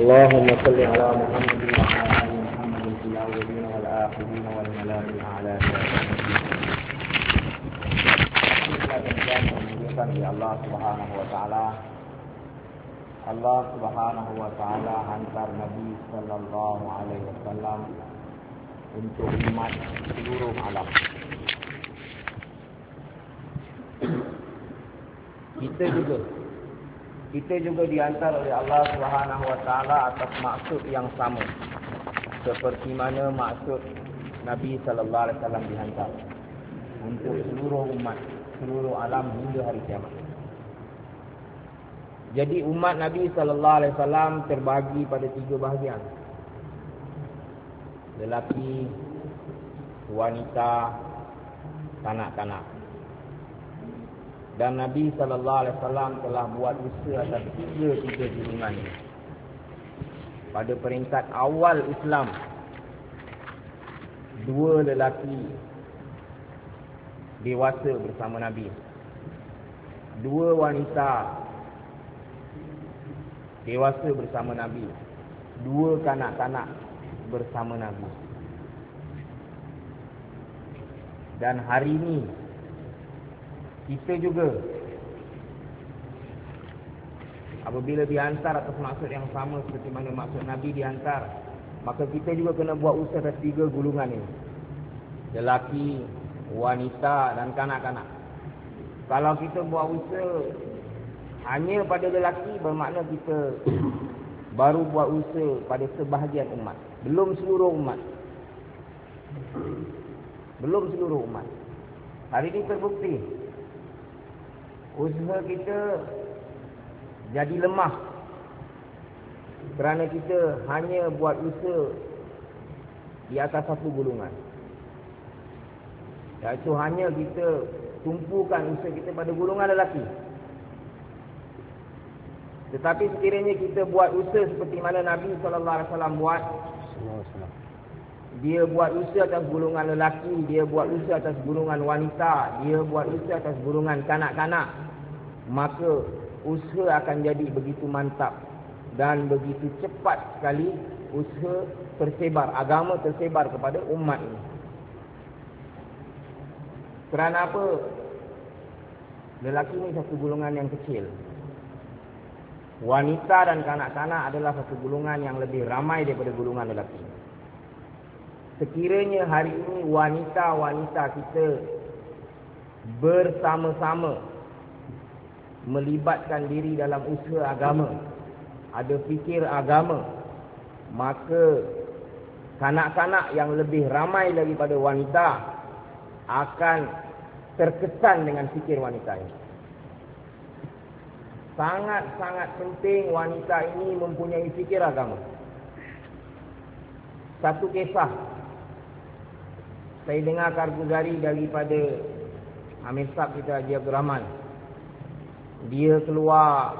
اللهم صل على محمد وعلى آل محمد في الأولين والآخرين والملائكة الأعلى. Allah Subhanahu wa taala. Allah Subhanahu wa taala hantar Nabi sallallahu alaihi wasallam untuk umat seluruh alam. Kita juga dihantar oleh Allah Subhanahu wa taala atas maksud yang sama. Seperti mana maksud Nabi sallallahu alaihi wasallam dihantar untuk seluruh umat, seluruh alam hingga hari kiamat. Jadi umat Nabi sallallahu alaihi wasallam terbagi pada 3 bahagian. Lelaki, wanita, kanak-kanak. Dan Nabi sallallahu alaihi wasallam telah buat usaha atas 3 golongan ini. Pada peringkat awal Islam, 2 lelaki dewasa bersama Nabi, 2 wanita dewasa bersama Nabi, 2 kanak-kanak bersama Nabi. Dan hari ini kita juga apabila dihantar atas maksud yang sama seperti mana maksud Nabi dihantar, maka kita juga kena buat usaha atas 3 golongan ini. Lelaki, wanita dan kanak-kanak. Kalau kita buat usaha hanya pada lelaki, bermakna kita baru buat usaha pada sebahagian umat, belum seluruh umat. Belum seluruh umat. Hari ini terbukti usaha kita jadi lemah kerana kita hanya buat usaha di atas 1 golongan. Iaitu hanya kita tumpukan usaha kita pada golongan lelaki. Tetapi sekiranya kita buat usaha seperti mana Nabi SAW buat, dia buat usaha atas golongan lelaki, dia buat usaha atas golongan wanita, dia buat usaha atas golongan kanak-kanak, maka usaha akan jadi begitu mantap dan begitu cepat sekali usaha tersebar, agama tersebar kepada umat ini. Kerana apa? Lelaki ini satu golongan yang kecil. Wanita dan kanak-kanak adalah satu golongan yang lebih ramai daripada golongan lelaki. Sekiranya hari ini wanita-wanita kita bersama-sama melibatkan diri dalam usaha agama, ada fikir agama, maka kanak-kanak yang lebih ramai daripada wanita akan terkesan dengan fikir wanita ini. Sangat-sangat penting wanita ini mempunyai fikir agama. Satu kisah saya dengar karguzari daripada Amir Sab kita, Haji Abdul Rahman. Dia keluar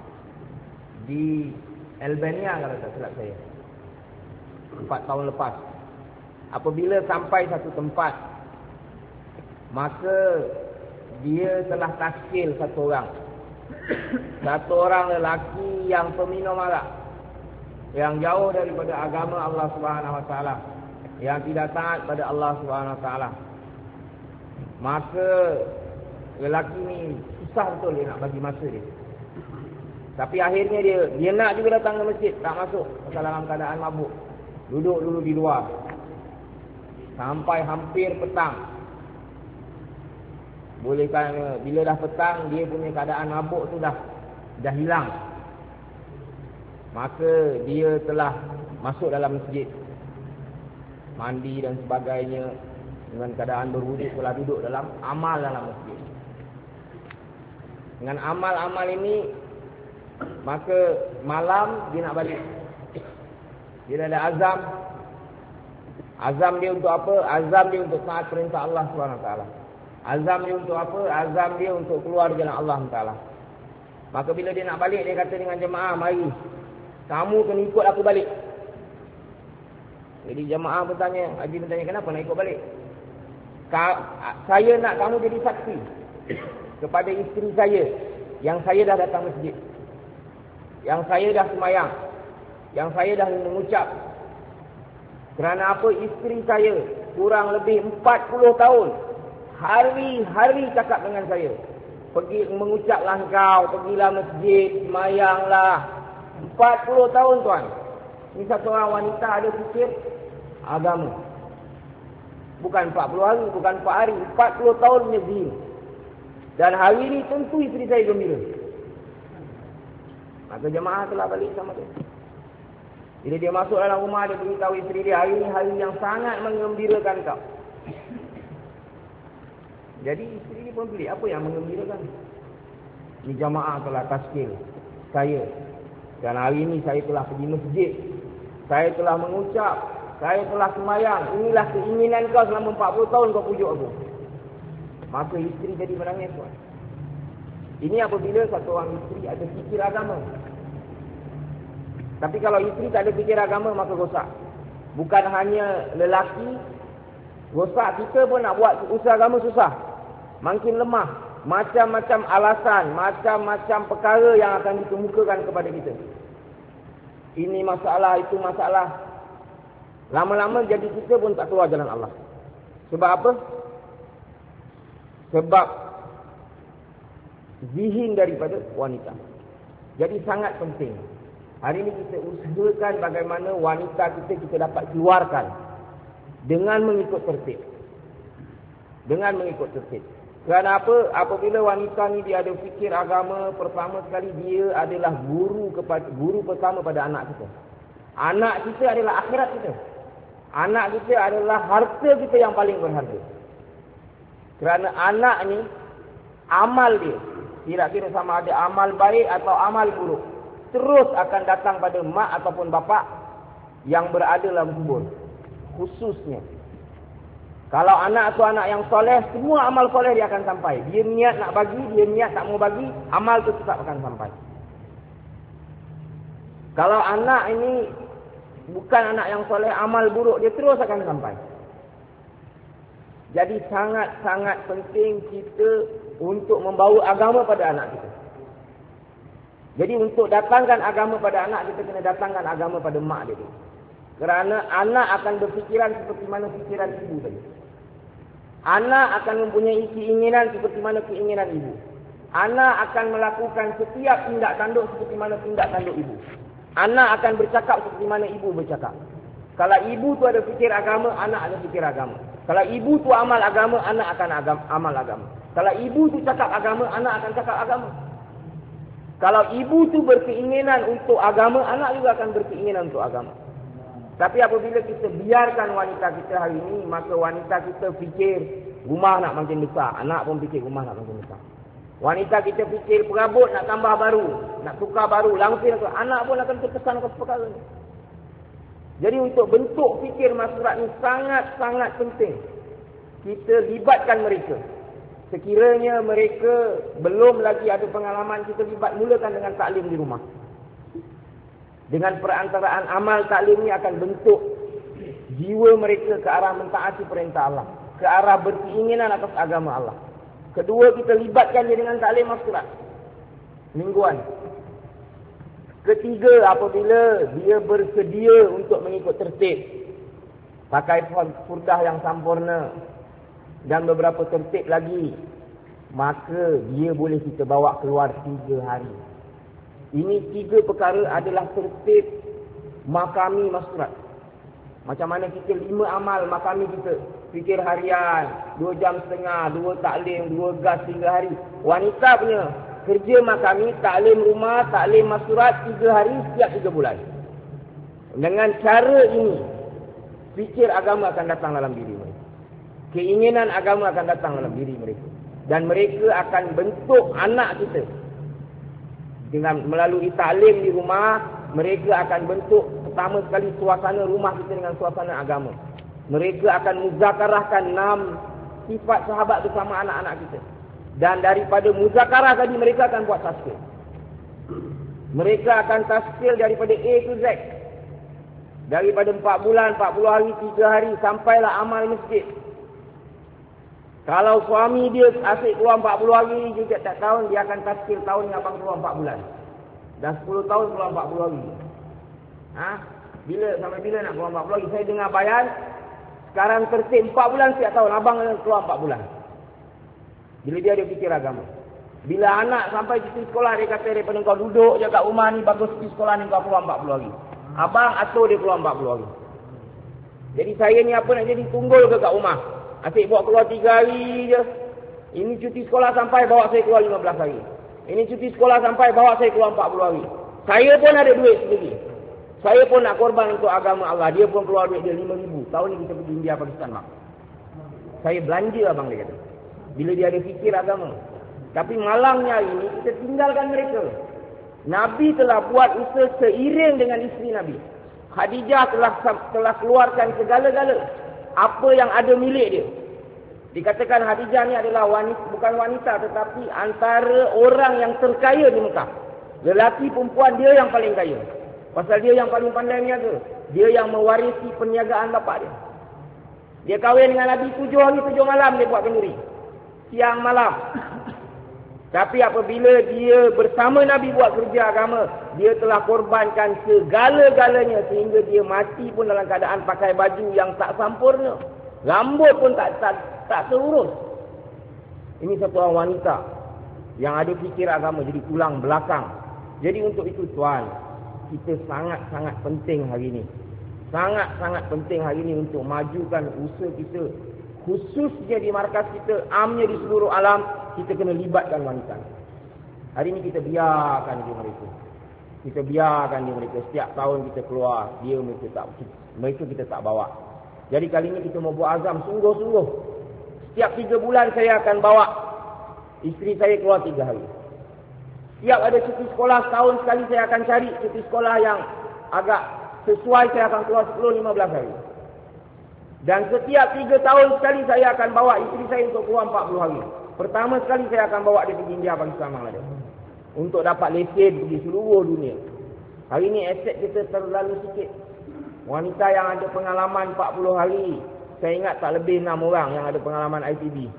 di Albania kalau tak silap saya 4 tahun lepas. Apabila sampai satu tempat, maka dia telah taskil satu orang lelaki yang peminum arak, yang jauh daripada agama Allah Subhanahu wa taala, yang tidak taat pada Allah Subhanahu wa taala. Maka lelaki ni susah betul dia nak bagi masa dia. Tapi akhirnya dia nak juga datang ke masjid, tak masuk pasal dalam keadaan mabuk. Duduk dulu di luar sampai hampir petang. Boleh kan, bila dah petang dia punya keadaan mabuk tu dah hilang. Maka dia telah masuk dalam masjid, mandi dan sebagainya, dengan keadaan berwuduk, telah duduk dalam amal dalam masjid. Dengan amal-amal ini, maka malam dia nak balik. Dia dah ada azam. Azam dia untuk apa? Azam dia untuk taat perintah Allah SWT. Azam dia untuk apa? Azam dia untuk keluar jalan Allah Taala. Maka bila dia nak balik, dia kata dengan jemaah, mari kamu kena ikut aku balik. Jadi jemaah bertanya, Haji bertanya, kenapa nak ikut balik? Saya nak kamu jadi saksi kepada isteri saya yang saya dah datang masjid, yang saya dah semayang, yang saya dah mengucap. Kerana apa? Isteri saya kurang lebih 40 tahun hari-hari cakap dengan saya, pergi mengucaplah engkau, pergilah masjid, semayanglah. 40 tahun tuan. Ini satu orang wanita ada fikir agama. Bukan 40 hari, bukan 4 hari, 40 tahun punya zina. Dan hari ini tentu isteri saya gembira. Maka jemaah telah balik sama dia. Bila dia masuk dalam rumah, dia beritahu isteri dia, hari ini hari yang sangat menggembirakan kau. Jadi isteri dia pun pilih, apa yang menggembirakan? Ini jemaah telah tazkir saya. Dan hari ini saya telah pergi masjid. Saya telah mengucap, saya telah semayang. Inilah keinginan kau selama 40 tahun kau pujuk aku. Maka isteri jadi menangis tuan. Ini apabila satu orang isteri ada fikir agama. Tapi kalau isteri tak ada fikir agama, maka rosak. Bukan hanya lelaki rosak, kita pun nak buat usaha agama susah. Makin lemah. Macam-macam alasan, macam-macam perkara yang akan dikemukakan kepada kita. Ini masalah, itu masalah. Lama-lama jadi kita pun tak keluar jalan Allah. Sebab apa? Sebab zihin daripada wanita. Jadi sangat penting. Hari ini kita usahakan bagaimana wanita kita dapat keluarkan dengan mengikut tertib. Dengan mengikut tertib. Kerana apa? Apabila wanita ni dia ada fikir agama, pertama sekali dia adalah guru pertama pada anak kita. Anak kita adalah akhirat kita. Anak kita adalah harta kita yang paling berharga. Kerana anak ni amal dia, kira-kira sama ada amal baik atau amal buruk, terus akan datang pada mak ataupun bapa yang berada dalam kubur. Khususnya kalau anak tu anak yang soleh, semua amal soleh dia akan sampai. Dia niat nak bagi, dia niat tak mau bagi, amal tu tetap akan sampai. Kalau anak ini bukan anak yang soleh, amal buruk dia terus akan sampai. Jadi sangat-sangat penting kita untuk membawa agama pada anak kita. Jadi untuk datangkan agama pada anak, kita kena datangkan agama pada mak dia. Kerana anak akan berfikiran seperti mana fikiran ibu tadi. Anak akan mempunyai keinginan seperti mana keinginan ibu. Anak akan melakukan setiap tindak tanduk seperti mana tindak tanduk ibu. Anak akan bercakap seperti mana ibu bercakap. Kalau ibu tu ada fikir agama, anak ada fikir agama. Kalau ibu tu amal agama, anak akan amal agama. Kalau ibu tu cakap agama, anak akan cakap agama. Kalau ibu tu berkeinginan untuk agama, anak juga akan berkeinginan untuk agama. Tapi apabila kita biarkan wanita kita hari ini, maka wanita kita fikir rumah nak makin besar, anak pun fikir rumah nak makin besar. Wanita kita fikir perabot nak tambah baru, nak tukar baru, langsir, anak pun akan terkesan ke perkara ini. Jadi untuk bentuk fikir masyarakat ini sangat-sangat penting. Kita libatkan mereka. Sekiranya mereka belum lagi ada pengalaman, kita mulakan dengan taklim di rumah. Dengan perantaraan amal taklim ini akan bentuk jiwa mereka ke arah mentaati perintah Allah, ke arah berkeinginan atas agama Allah. Kedua, kita libatkan dia dengan taklim masyarakat mingguan. Ketiga, apabila dia bersedia untuk mengikut tertib, pakai furdah yang sempurna dan beberapa tertib lagi, maka dia boleh kita bawa keluar 3 hari. Ini 3 perkara adalah tertib makami masyarakat. Macam mana kita 5 amal makami kita, fikir harian, 2 jam setengah, 2 taklim, 2 gas 3 hari. Wanita punya kerja makami, taklim rumah, taklim masyarakat 3 hari setiap 3 bulan. Dengan cara ini, fikir agama akan datang dalam diri mereka. Keinginan agama akan datang dalam diri mereka. Dan mereka akan bentuk anak kita. Dengan melalui taklim di rumah, mereka akan bentuk pertama sekali suasana rumah kita dengan suasana agama. Mereka akan muzakarahkan 6 sifat sahabat bersama anak-anak kita. Dan daripada muzakarah tadi mereka akan buat tazkir. Mereka akan tazkir daripada A to Z. Daripada 4 bulan, 40 hari, 3 hari, sampailah amal masjid. Kalau suami dia asyik keluar 40 hari, dia tak tahun, dia akan tazkir tahun yang abang keluar 4 bulan. Dan 10 tahun keluar 40 hari. Sampai bila nak keluar 40 lagi? Saya dengar bayan, sekarang tertib 4 bulan setiap tahun. Abang keluar 4 bulan. Bila dia ada fikir agama. Bila anak sampai cuti sekolah, dia kata daripada kau duduk je kat rumah ni, bagus cuti sekolah ni kau keluar 40 lagi. Abang atur dia keluar 40 lagi. Jadi saya ni apa nak jadi tunggul ke kat rumah? Asyik buat keluar 3 hari je. Ini cuti sekolah sampai bawa saya keluar 15 hari. Ini cuti sekolah sampai bawa saya keluar 40 hari. Saya pun ada duit sendiri. Saya pun nak korban untuk agama Allah. Dia pun keluar duit dia 5,000. Tahun ni kita pergi India, Pakistan, bang. Saya belanja, abang, dia kata. Bila dia ada fikir agama. Tapi malangnya hari ini kita tinggalkan mereka. Nabi telah buat usaha seiring dengan isteri Nabi. Khadijah telah keluarkan segala-gala apa yang ada milik dia. Dikatakan Khadijah ni adalah wanita, bukan wanita tetapi antara orang yang terkaya di Mekah. Lelaki perempuan dia yang paling kaya. Pasal dia yang paling pandai niaga. Dia yang mewarisi perniagaan bapa dia. Dia kahwin dengan Nabi 7 hari 7 malam dia buat kenduri. Siang malam. Tapi apabila dia bersama Nabi buat kerja agama, dia telah korbankan segala-galanya sehingga dia mati pun dalam keadaan pakai baju yang tak sempurna. Rambut pun tak terurus. Ini satu orang wanita yang ada fikir agama, jadi tulang belakang. Jadi untuk itu tuan, kita sangat-sangat penting hari ini. Sangat-sangat penting hari ini untuk majukan usaha kita. Khususnya di markas kita, amnya di seluruh alam, kita kena libatkan wanita. Hari ini kita biarkan dia mereka. Kita biarkan dia mereka. Setiap tahun kita keluar, mereka kita tak bawa. Jadi kali ini kita mau buat azam sungguh-sungguh. Setiap 3 bulan saya akan bawa isteri saya keluar 3 hari. Setiap ada cuti sekolah, setahun sekali saya akan cari cuti sekolah yang agak sesuai, saya akan keluar 10-15 hari. Dan setiap 3 tahun sekali saya akan bawa isteri saya untuk keluar 40 hari. Pertama sekali saya akan bawa dia pergi India, Pakistan, Bangladesh. Untuk dapat lesen pergi seluruh dunia. Hari ini aset kita terlalu sikit. Wanita yang ada pengalaman 40 hari, saya ingat tak lebih 6 orang yang ada pengalaman ITB.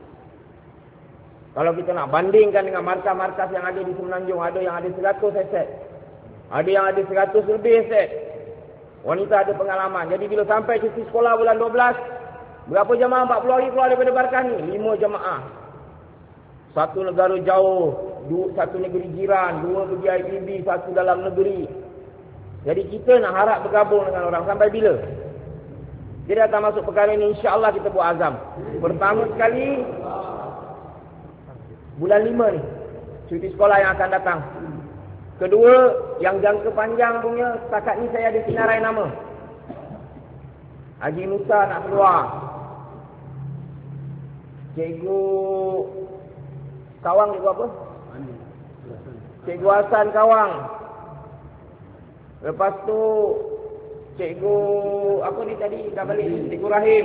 Kalau kita nak bandingkan dengan markas-markas yang ada di Semenanjung, ada yang ada 100 aset. Ada yang ada 100 lebih aset. Wanita ada pengalaman. Jadi bila sampai cuti sekolah bulan 12, berapa jemaah 40 hari keluar daripada markas ni? 5 jemaah. Satu negara jauh, satu negeri jiran, 2 pergi ITB, 1 dalam negeri. Jadi kita nak harap bergabung dengan orang sampai bila? Jadi akan masuk perkara ini, insya-Allah kita buat azam. Pertama sekali bulan 5 ni, cuti sekolah yang akan datang. Kedua, yang jangka panjang punya, setakat ni saya ada sinarai nama. Haji Musa nak keluar. Cikgu Kawang, cikgu apa? Cikgu Hasan Kawang. Lepas tu cikgu apa ni tadi dah balik, Cikgu Rahim.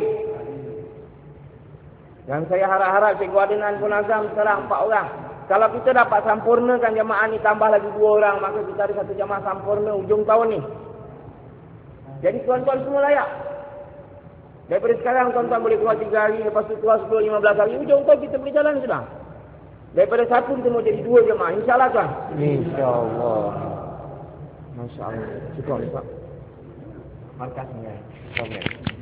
Dan saya harap-harap Cikgu Adnan pun azam sekarang 4 orang. Kalau kita dapat sempurnakan jemaah ni, tambah lagi 2 orang, maka kita ada satu jemaah sempurna hujung tahun ni. Jadi tuan-tuan semua layak. Daripada sekarang tuan-tuan boleh keluar 3 hari, lepas tu keluar 10-15 hari, hujung tahun kita boleh jalan sudah. Daripada 1 kita mau jadi 2 jemaah, insya-Allah tuan. InsyaAllah. Masya-Allah. Cukup Pak. Markas ni.